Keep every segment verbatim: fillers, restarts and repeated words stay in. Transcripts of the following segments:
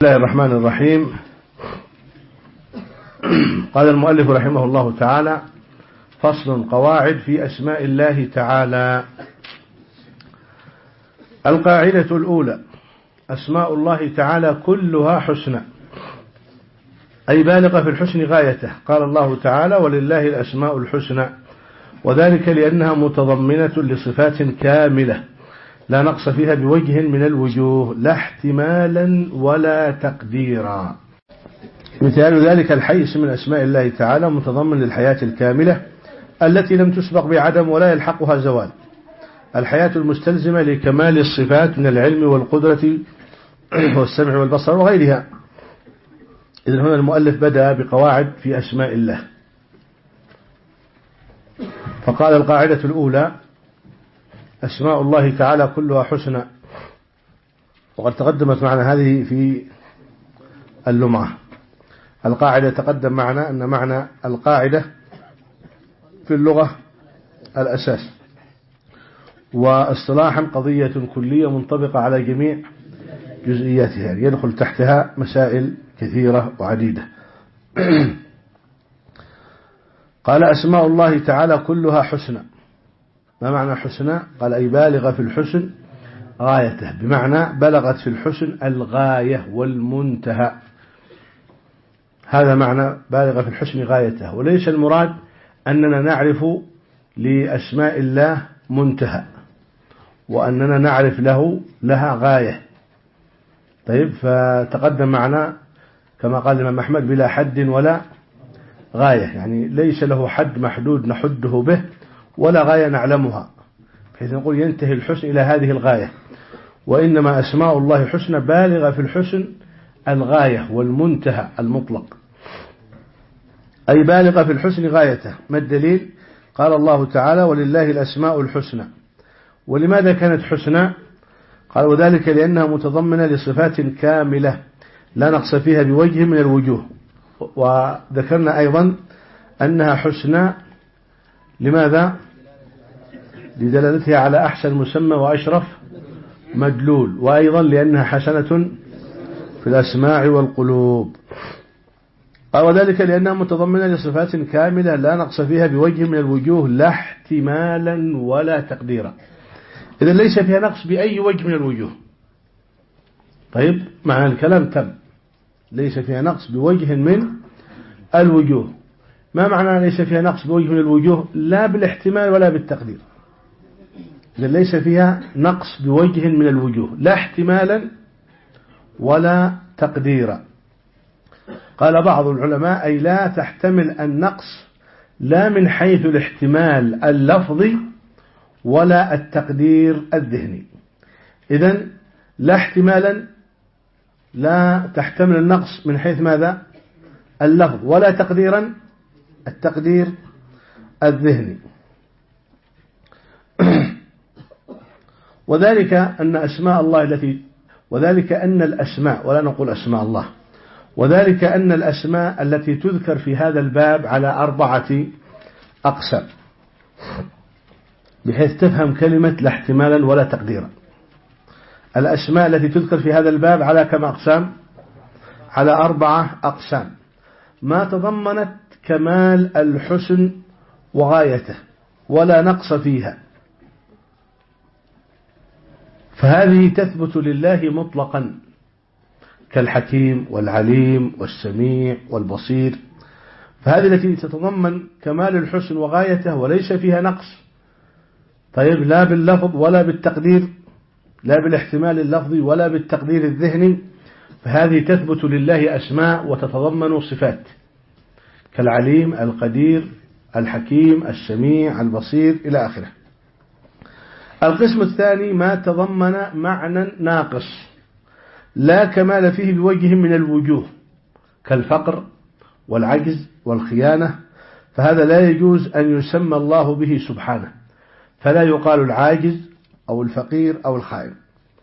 بسم الله الرحمن الرحيم. قال المؤلف رحمه الله تعالى: فصل: قواعد في أسماء الله تعالى. القاعدة الأولى: أسماء الله تعالى كلها حسنى، أي بالغة في الحسن غايته. قال الله تعالى: ولله الأسماء الحسنى، وذلك لأنها متضمنة لصفات كاملة لا نقص فيها بوجه من الوجوه، لا احتمالا ولا تقديرا. مثال ذلك الحيث من أسماء الله تعالى متضمن للحياة الكاملة التي لم تسبق بعدم ولا يلحقها زوال، الحياة المستلزمة لكمال الصفات من العلم والقدرة والسمع والبصر وغيرها. إذن هنا المؤلف بدأ بقواعد في أسماء الله، فقال: القاعدة الأولى: أسماء الله تعالى كلها حسنى. وقد تقدمت معنا هذه في اللمعة. القاعدة تقدم معنا أن معنى القاعدة في اللغة الأساس، واصطلاحا قضية كلية منطبقة على جميع جزئياتها، يدخل تحتها مسائل كثيرة وعديدة. قال: أسماء الله تعالى كلها حسنى. ما معنى حسنى؟ قال: أي بالغة في الحسن غايته، بمعنى بلغت في الحسن الغاية والمنتهى. هذا معنى بالغة في الحسن غايته، وليس المراد أننا نعرف لأسماء الله منتهى وأننا نعرف له لها غاية. طيب، فتقدم معنا كما قال الإمام أحمد: بلا حد ولا غاية، يعني ليس له حد محدود نحده به ولا غاية نعلمها بحيث نقول ينتهي الحسن إلى هذه الغاية، وإنما أسماء الله حسنى بالغة في الحسن الغاية والمنتهى المطلق، أي بالغة في الحسن غايته. ما الدليل؟ قال الله تعالى: ولله الأسماء الحسنى. ولماذا كانت حسنى؟ قال: وذلك لأنها متضمنة لصفات كاملة لا نقص فيها بوجه من الوجوه. وذكرنا أيضا أنها حسنى لماذا؟ لدلالتها على أحسن مسمى وأشرف مدلول، وأيضا لأنها حسنة في الأسماع والقلوب. قال: وذلك لأنها متضمنة لصفات كاملة لا نقص فيها بوجه من الوجوه، لا احتمالا ولا تقديرا. إذن ليس فيها نقص بأي وجه من الوجوه. طيب، معنى الكلام تم، ليس فيها نقص بوجه من الوجوه. ما معنى ليس فيها نقص بوجه من الوجوه؟ لا بالاحتمال ولا بالتقدير. إذن ليس فيها نقص بوجه من الوجوه، لا احتمالا ولا تقديرا. قال بعض العلماء: أي لا تحتمل النقص لا من حيث الاحتمال اللفظي ولا التقدير الذهني. إذن لا احتمالا لا تحتمل النقص من حيث ماذا؟ اللفظ، ولا تقديرا التقدير الذهني. وذلك أن أسماء الله التي وذلك أن الأسماء ولا نقول أسماء الله وذلك أن الأسماء التي تذكر في هذا الباب على أربعة أقسام، بحيث تفهم كلمة لا احتمالا ولا تقديرا. الأسماء التي تذكر في هذا الباب على كم أقسام؟ على أربعة أقسام، ما تضمنت كمال الحسن وغايته ولا نقص فيها، فهذه تثبت لله مطلقا، كالحكيم والعليم والسميع والبصير. فهذه التي تتضمن كمال الحسن وغايته وليس فيها نقص. طيب، لا باللفظ ولا بالتقدير، لا بالاحتمال اللفظي ولا بالتقدير الذهني، فهذه تثبت لله أسماء وتتضمن صفات، كالعليم، القدير، الحكيم، السميع، البصير إلى آخره. القسم الثاني ما تضمن معنى ناقص لا كمال فيه بوجه من الوجوه، كالفقر والعجز والخيانة، فهذا لا يجوز أن يسمى الله به سبحانه، فلا يقال العاجز أو الفقير أو الخائن.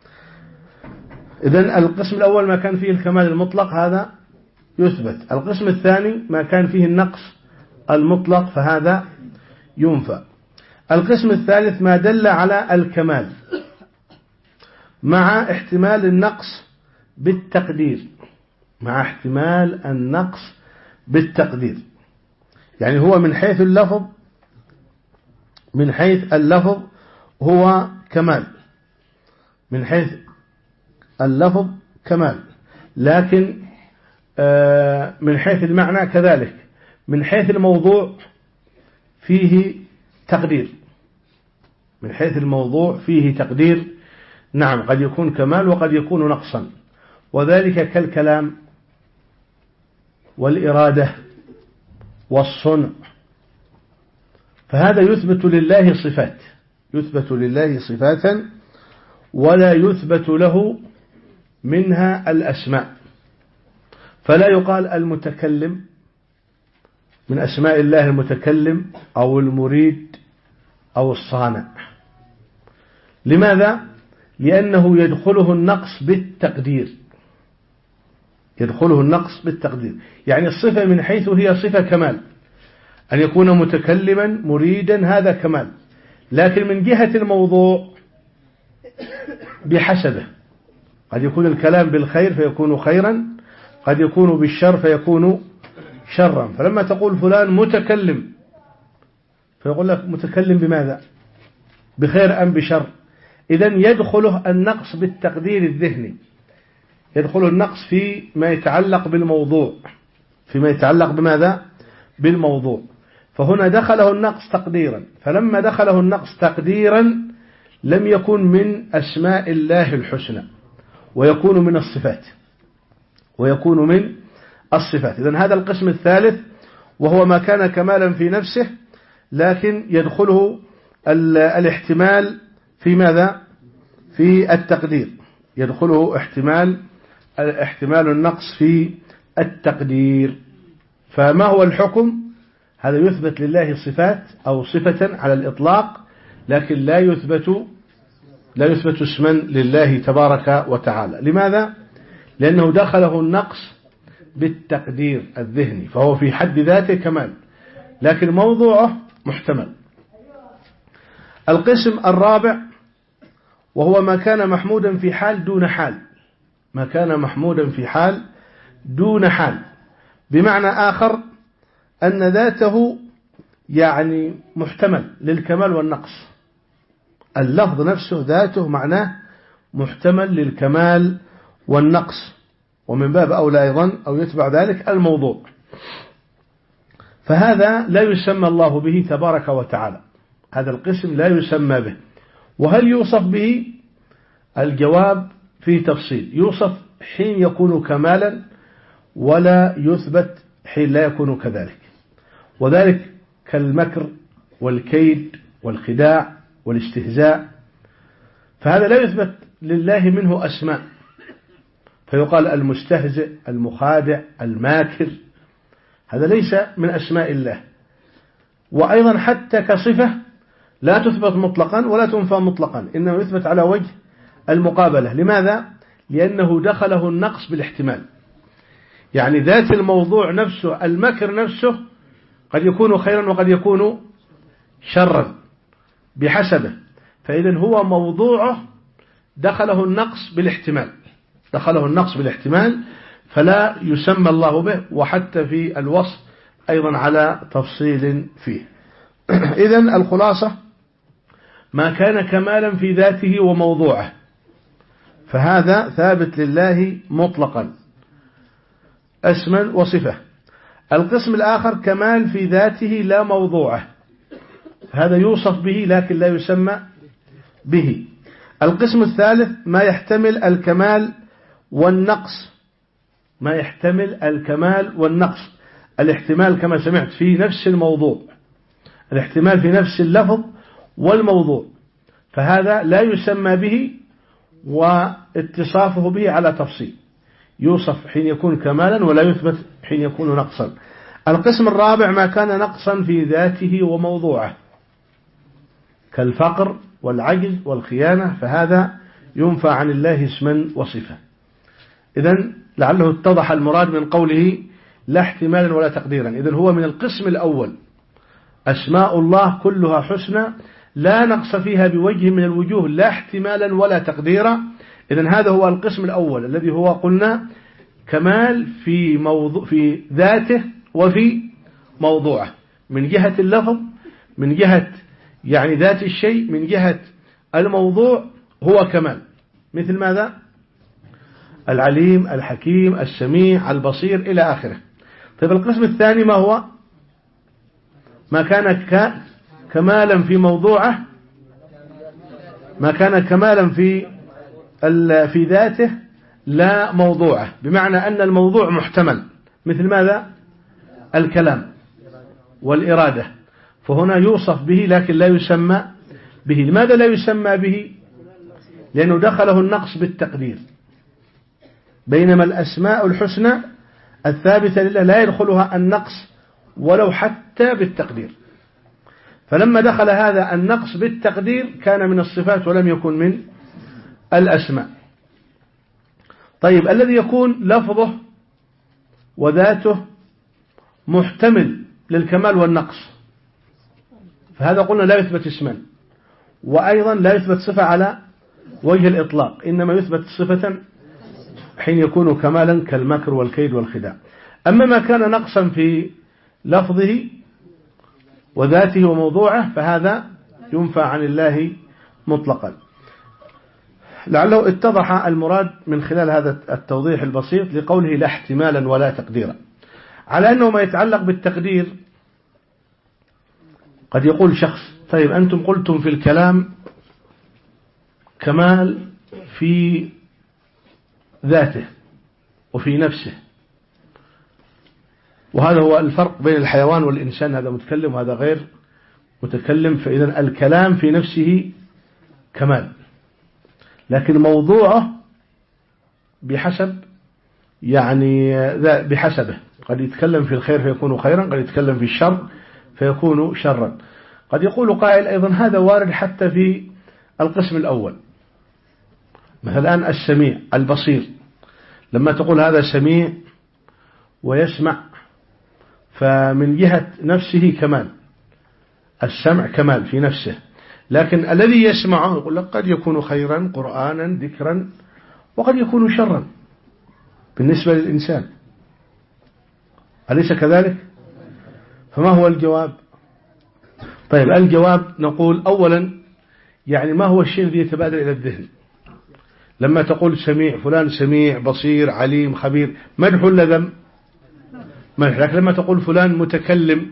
إذن القسم الأول ما كان فيه الكمال المطلق هذا يثبت. القسم الثاني ما كان فيه النقص المطلق فهذا ينفى. القسم الثالث ما دل على الكمال مع احتمال النقص بالتقدير، مع احتمال النقص بالتقدير. يعني هو من حيث اللفظ من حيث اللفظ هو كمال، من حيث اللفظ كمال، لكن من حيث المعنى كذلك، من حيث الموضوع فيه تقدير، من حيث الموضوع فيه تقدير. نعم، قد يكون كمال وقد يكون نقصا، وذلك كالكلام والإرادة والصنع. فهذا يثبت لله صفات، يثبت لله صفات ولا يثبت له منها الأسماء. فلا يقال المتكلم من أسماء الله المتكلم أو المريد أو الصانع. لماذا؟ لأنه يدخله النقص بالتقدير، يدخله النقص بالتقدير. يعني الصفة من حيث هي صفة كمال، أن يكون متكلما مريدا هذا كمال، لكن من جهة الموضوع بحسبه، قد يكون الكلام بالخير فيكون خيرا، قد يكون بالشر فيكون شرا. فلما تقول فلان متكلم فيقول لك متكلم بماذا؟ بخير أم بشر؟ إذن يدخله النقص بالتقدير الذهني، يدخله النقص في ما يتعلق بالموضوع، فيما يتعلق بماذا؟ بالموضوع. فهنا دخله النقص تقديرا، فلما دخله النقص تقديرا لم يكن من أسماء الله الحسنى، ويكون من الصفات، ويكون من الصفات. إذن هذا القسم الثالث، وهو ما كان كمالا في نفسه لكن يدخله الاحتمال في ماذا؟ في التقدير، يدخله احتمال احتمال النقص في التقدير. فما هو الحكم؟ هذا يثبت لله صفات أو صفة على الإطلاق، لكن لا يثبت لا يثبت اسما لله تبارك وتعالى. لماذا؟ لأنه دخله النقص بالتقدير الذهني، فهو في حد ذاته كمال، لكن موضوعه محتمل. القسم الرابع وهو ما كان محمودا في حال دون حال، ما كان محمودا في حال دون حال، بمعنى آخر أن ذاته يعني محتمل للكمال والنقص، اللفظ نفسه ذاته معناه محتمل للكمال والنقص، ومن باب أولى أيضا أو يتبع ذلك الموضوع. فهذا لا يسمى الله به تبارك وتعالى، هذا القسم لا يسمى به. وهل يوصف به؟ الجواب في تفصيل، يوصف حين يكون كمالا ولا يثبت حين لا يكون كذلك، وذلك كالمكر والكيد والخداع والاستهزاء، فهذا لا يثبت لله منه أسماء، فيقال المستهزئ المخادع الماكر، هذا ليس من أسماء الله. وأيضا حتى كصفة لا تثبت مطلقا ولا تنفى مطلقا، إنه يثبت على وجه المقابلة. لماذا؟ لأنه دخله النقص بالاحتمال، يعني ذات الموضوع نفسه المكر نفسه قد يكون خيرا وقد يكون شرا بحسبه، فإذن هو موضوعه دخله النقص بالاحتمال، دخله النقص بالاحتمال فلا يسمى الله به، وحتى في الوصف أيضا على تفصيل فيه. إذن الخلاصة ما كان كمالا في ذاته وموضوعه فهذا ثابت لله مطلقا اسما وصفة. القسم الآخر كمال في ذاته لا موضوعه، هذا يوصف به لكن لا يسمى به. القسم الثالث ما يحتمل الكمال والنقص، ما يحتمل الكمال والنقص، الاحتمال كما سمعت في نفس الموضوع، الاحتمال في نفس اللفظ والموضوع، فهذا لا يسمى به واتصافه به على تفصيل، يوصف حين يكون كمالا ولا يثبت حين يكون نقصا. القسم الرابع ما كان نقصا في ذاته وموضوعه كالفقر والعجز والخيانة، فهذا ينفى عن الله اسما وصفة. إذن لعله اتضح المراد من قوله لا احتمالا ولا تقديرا. إذن هو من القسم الأول، أسماء الله كلها حسنى لا نقص فيها بوجه من الوجوه، لا احتمالا ولا تقديرا. إذن هذا هو القسم الأول الذي هو قلنا كمال في موضوع في ذاته وفي موضوعه، من جهة اللفظ، من جهة يعني ذات الشيء، من جهة الموضوع هو كمال. مثل ماذا؟ العليم، الحكيم، السميع، البصير إلى آخره. طيب القسم الثاني ما هو؟ ما كان كمالا في موضوعه، ما كان كمالا في في ذاته لا موضوعه، بمعنى أن الموضوع محتمل، مثل ماذا؟ الكلام والإرادة، فهنا يوصف به لكن لا يسمى به. لماذا لا يسمى به؟ لأنه دخله النقص بالتقدير، بينما الأسماء الحسنى الثابتة لله لا يدخلها النقص ولو حتى بالتقدير. فلما دخل هذا النقص بالتقدير كان من الصفات ولم يكن من الأسماء. طيب الذي يكون لفظه وذاته محتمل للكمال والنقص، فهذا قلنا لا يثبت اسما، وأيضا لا يثبت صفة على وجه الإطلاق، إنما يثبت صفة حين يكون كمالا كالمكر والكيد والخداع. أما ما كان نقصا في لفظه وذاته وموضوعه فهذا ينفى عن الله مطلقا. لعله اتضح المراد من خلال هذا التوضيح البسيط لقوله لا احتمالا ولا تقديرا، على أنه ما يتعلق بالتقدير قد يقول شخص: طيب أنتم قلتم في الكلام كمال في ذاته وفي نفسه، وهذا هو الفرق بين الحيوان والإنسان، هذا متكلم وهذا غير متكلم، فإذا الكلام في نفسه كمال، لكن موضوعه بحسب يعني بحسبه، قد يتكلم في الخير فيكون خيرا، قد يتكلم في الشر فيكون شرا. قد يقول قائل أيضا هذا وارد حتى في القسم الأول، مثلا الآن السميع البصير، لما تقول هذا سميع ويسمع فمن جهة نفسه كمال، السمع كمال في نفسه، لكن الذي يسمعه يقول لك قد يكون خيرا قرآنا ذكرا وقد يكون شرا بالنسبة للإنسان، أليس كذلك؟ فما هو الجواب؟ طيب الجواب نقول أولا يعني ما هو الشيء الذي يتبادر إلى الذهن لما تقول سميع، فلان سميع بصير عليم خبير، مدح ولا ذم؟ مدح. لكن لما تقول فلان متكلم،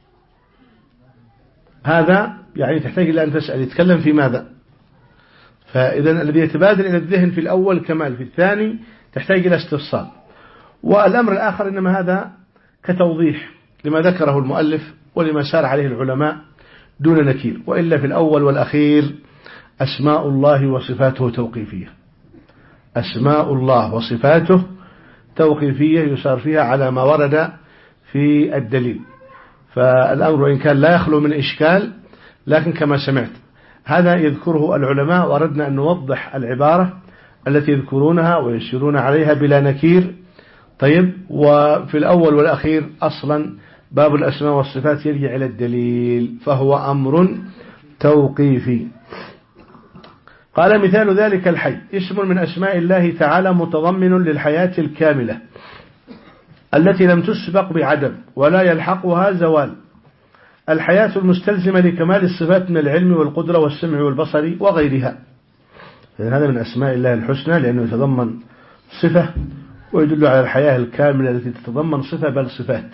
هذا يعني تحتاج إلى أن تسأل يتكلم في ماذا؟ فإذا الذي يتبادر إلى الذهن في الأول كمال، في الثاني تحتاج إلى استفصال. والأمر الآخر إنما هذا كتوضيح لما ذكره المؤلف ولما سار عليه العلماء دون نكير، وإلا في الأول والأخير أسماء الله وصفاته توقيفية، أسماء الله وصفاته توقيفية يسار فيها على ما ورد في الدليل. فالأمر إن كان لا يخلو من إشكال، لكن كما سمعت هذا يذكره العلماء، وأردنا أن نوضح العبارة التي يذكرونها ويشيرون عليها بلا نكير. طيب، وفي الأول والأخير أصلا باب الأسماء والصفات يرجع إلى الدليل، فهو أمر توقيفي. قال مثال ذلك الحي، اسم من أسماء الله تعالى متضمن للحياة الكاملة التي لم تسبق بعدم ولا يلحقها زوال، الحياة المستلزمة لكمال الصفات من العلم والقدرة والسمع والبصر وغيرها. هذا من أسماء الله الحسنى لأنه يتضمن صفة ويدل على الحياة الكاملة التي تتضمن صفة بل صفات.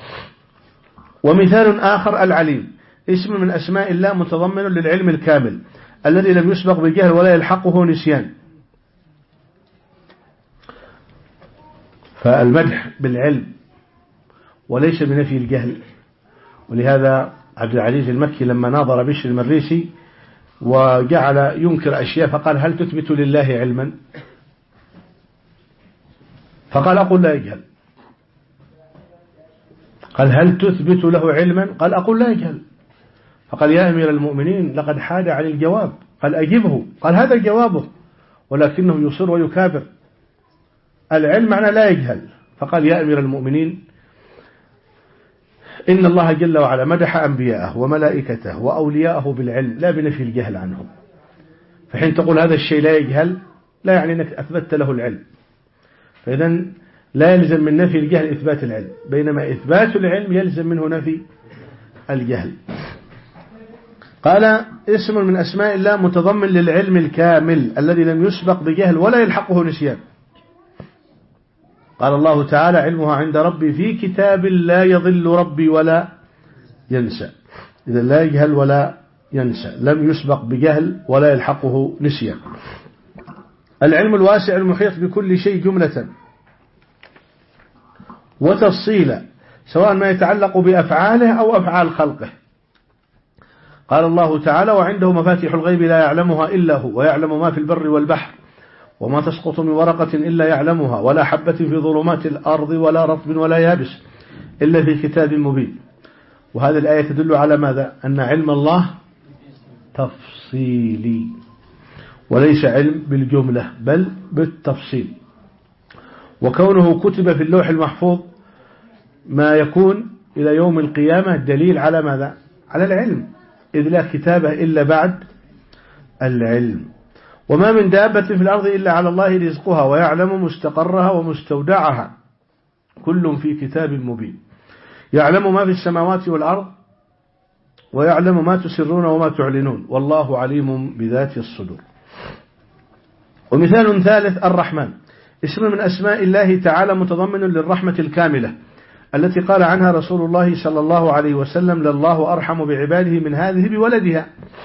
ومثال آخر العليم، اسم من أسماء الله متضمن للعلم الكامل الذي لم يسبق بالجهل ولا يلحقه نسيان. فالمدح بالعلم وليس بنفي الجهل. ولهذا عبد العزيز المكي لما ناظر بشر المريسي وجعل ينكر أشياء فقال هل تثبت لله علما؟ فقال أقول لا يجهل. قال هل تثبت له علما؟ قال أقول لا يجهل. فقال يا أمير المؤمنين لقد حاد عن الجواب. قال أجبه. قال هذا جوابه ولكنه يصر ويكابر. العلم معنى لا يجهل. فقال يا أمير المؤمنين إن الله جل وعلا مدح أنبياءه وملائكته وأولياءه بالعلم لا بنفي الجهل عنهم. فحين تقول هذا الشيء لا يجهل لا يعني أنك أثبت له العلم. فإذا لا يلزم من نفي الجهل إثبات العلم، بينما إثبات العلم يلزم منه نفي الجهل. قال اسم من أسماء الله متضمن للعلم الكامل الذي لم يسبق بجهل ولا يلحقه نسيان. قال الله تعالى علمها عند ربي في كتاب لا يضل ربي ولا ينسى. إذا لا يجهل ولا ينسى، لم يسبق بجهل ولا يلحقه نسيان. العلم الواسع المحيط بكل شيء جملة وتفصيلا، سواء ما يتعلق بأفعاله أو أفعال خلقه. قال الله تعالى وعنده مفاتيح الغيب لا يعلمها إلا هو ويعلم ما في البر والبحر وما تسقط من ورقة إلا يعلمها ولا حبة في ظلمات الأرض ولا رطب ولا يابس إلا في كتاب مبين. وهذه الآية تدل على ماذا؟ أن علم الله تفصيلي وليس علم بالجملة بل بالتفصيل. وكونه كتب في اللوح المحفوظ ما يكون إلى يوم القيامة دليل على ماذا؟ على العلم، إذ لا كتابة إلا بعد العلم. وما من دابة في الأرض إلا على الله رزقها ويعلم مستقرها ومستودعها كل في كتاب مبين. يعلم ما في السماوات والأرض ويعلم ما تسرون وما تعلنون والله عليم بذات الصدور. ومثال ثالث الرحمن، اسم من أسماء الله تعالى متضمن للرحمة الكاملة التي قال عنها رسول الله صلى الله عليه وسلم لله أرحم بعباده من هذه بولدها،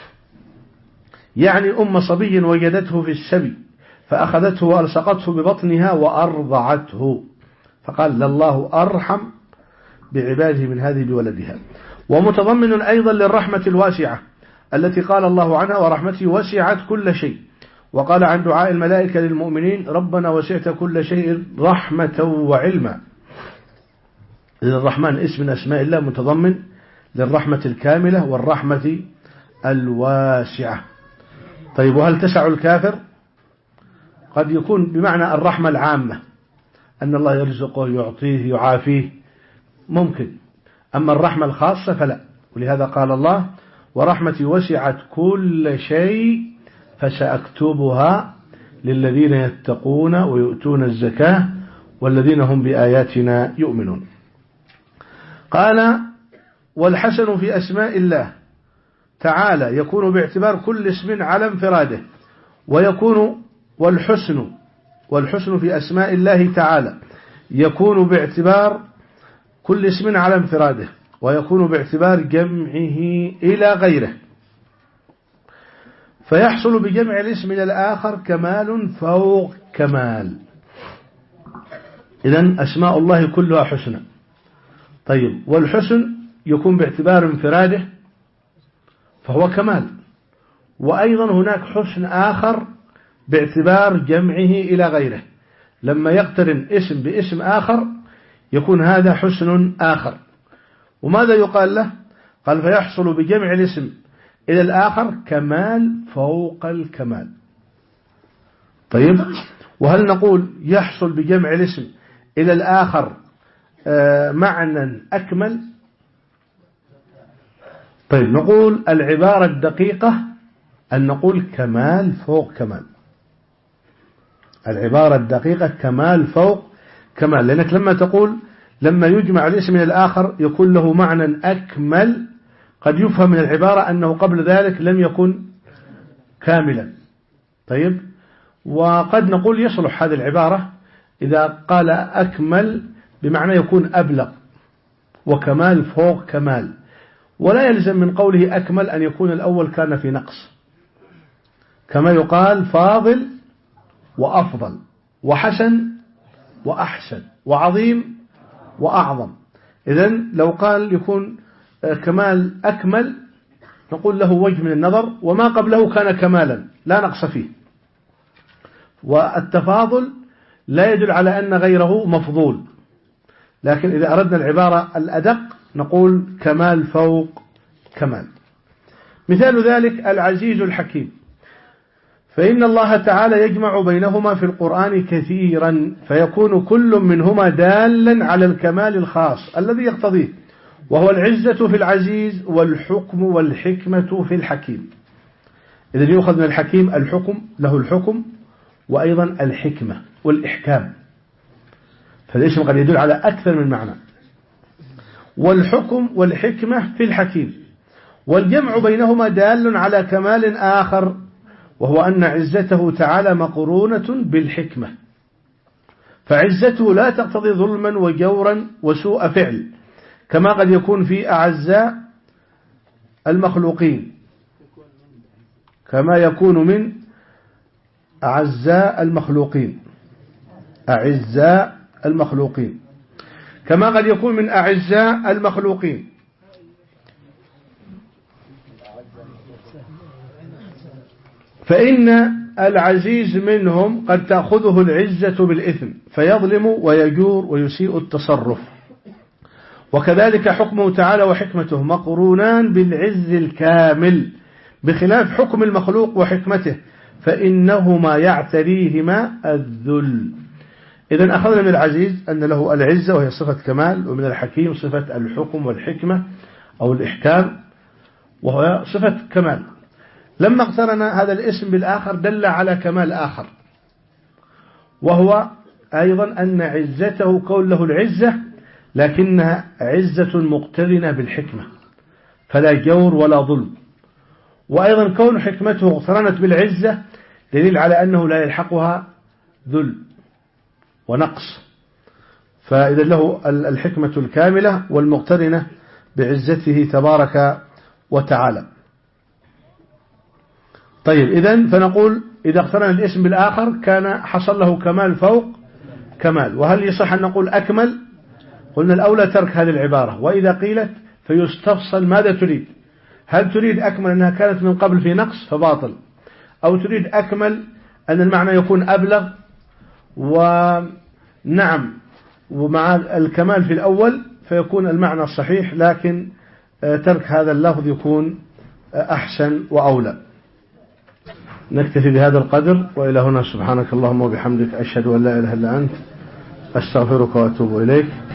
يعني أم صبي وجدته في السبي فأخذته وألصقته ببطنها وأرضعته، فقال لله أرحم بعباده من هذه بولدها. ومتضمن أيضا للرحمة الواسعة التي قال الله عنها ورحمتي وسعت كل شيء، وقال عن دعاء الملائكة للمؤمنين ربنا وسعت كل شيء رحمة وعلما. الرحمن اسم من أسماء الله متضمن للرحمة الكاملة والرحمة الواسعة. طيب وهل تسع الكافر؟ قد يكون بمعنى الرحمة العامة أن الله يرزقه يعطيه يعافيه ممكن، أما الرحمة الخاصة فلا. ولهذا قال الله ورحمتي وسعت كل شيء فسأكتبها للذين يتقون ويؤتون الزكاة والذين هم بآياتنا يؤمنون. قال والحسن في أسماء الله تعالى يكون باعتبار كل اسم على انفراده، ويكون والحسن والحسن في أسماء الله تعالى يكون باعتبار كل اسم على انفراده، ويكون باعتبار جمعه إلى غيره، فيحصل بجمع الاسم إلى الآخر كمال فوق كمال. إذن أسماء الله كلها حسنى. طيب والحسن يكون باعتبار انفراده فهو كمال، وأيضا هناك حسن آخر باعتبار جمعه إلى غيره، لما يقترن اسم باسم آخر يكون هذا حسن آخر. وماذا يقال له؟ قال فيحصل بجمع الاسم إلى الآخر كمال فوق الكمال. طيب وهل نقول يحصل بجمع الاسم إلى الآخر معنى أكمل؟ طيب نقول العبارة الدقيقة أن نقول كمال فوق كمال. العبارة الدقيقة كمال فوق كمال، لأنك لما تقول لما يجمع الاسم إلى الآخر يكون له معنى أكمل، قد يفهم من العبارة أنه قبل ذلك لم يكن كاملا. طيب وقد نقول يصلح هذه العبارة إذا قال أكمل بمعنى يكون أبلغ، وكمال فوق كمال، ولا يلزم من قوله أكمل أن يكون الأول كان في نقص، كما يقال فاضل وأفضل وحسن وأحسن وعظيم وأعظم. إذن لو قال يكون كمال أكمل نقول له وجه من النظر، وما قبله كان كمالا لا نقص فيه. والتفاضل لا يدل على أن غيره مفضول، لكن إذا أردنا العبارة الأدق نقول كمال فوق كمال. مثال ذلك العزيز الحكيم، فإن الله تعالى يجمع بينهما في القرآن كثيرا، فيكون كل منهما دالا على الكمال الخاص الذي يقتضيه، وهو العزة في العزيز والحكم والحكمة في الحكيم. إذن يؤخذ من الحكيم الحكم، له الحكم وأيضا الحكمة والإحكام، فالاسم قد يدل على أكثر من معنى. والحكم والحكمة في الحكيم، والجمع بينهما دال على كمال آخر، وهو أن عزته تعالى مقرونة بالحكمة، فعزته لا تقتضي ظلما وجورا وسوء فعل، كما قد يكون في أعزاء المخلوقين، كما يكون من أعزاء المخلوقين أعزاء المخلوقين كما قد يكون من أعزاء المخلوقين. فإن العزيز منهم قد تأخذه العزة بالإثم فيظلم ويجور ويسيء التصرف. وكذلك حكمه تعالى وحكمته مقرونان بالعز الكامل، بخلاف حكم المخلوق وحكمته فإنهما يعتريهما الذل. إذن أخذنا من العزيز أن له العزة وهي صفة كمال، ومن الحكيم صفة الحكم والحكمة أو الإحكام وهو صفة كمال. لما اقترن هذا الاسم بالآخر دل على كمال آخر، وهو أيضا أن عزته كون له العزة لكنها عزة مقترنة بالحكمة فلا جور ولا ظلم. وأيضا كون حكمته اقترنت بالعزة دليل على أنه لا يلحقها ذل ونقص، فإذا له الحكمة الكاملة والمقترنة بعزته تبارك وتعالى. طيب إذن فنقول إذا اقترن الاسم بالآخر كان حصل له كمال فوق كمال. وهل يصح أن نقول أكمل؟ قلنا الأولى ترك هذه العبارة، وإذا قيلت فيستفصل ماذا تريد، هل تريد أكمل أنها كانت من قبل في نقص فباطل، أو تريد أكمل أن المعنى يكون أبلغ ونعم ومع الكمال في الأول فيكون المعنى الصحيح، لكن ترك هذا اللفظ يكون أحسن وأولى. نكتفي بهذا القدر، وإلى هنا سبحانك اللهم وبحمدك أشهد أن لا إله إلا أنت أستغفرك وأتوب إليك.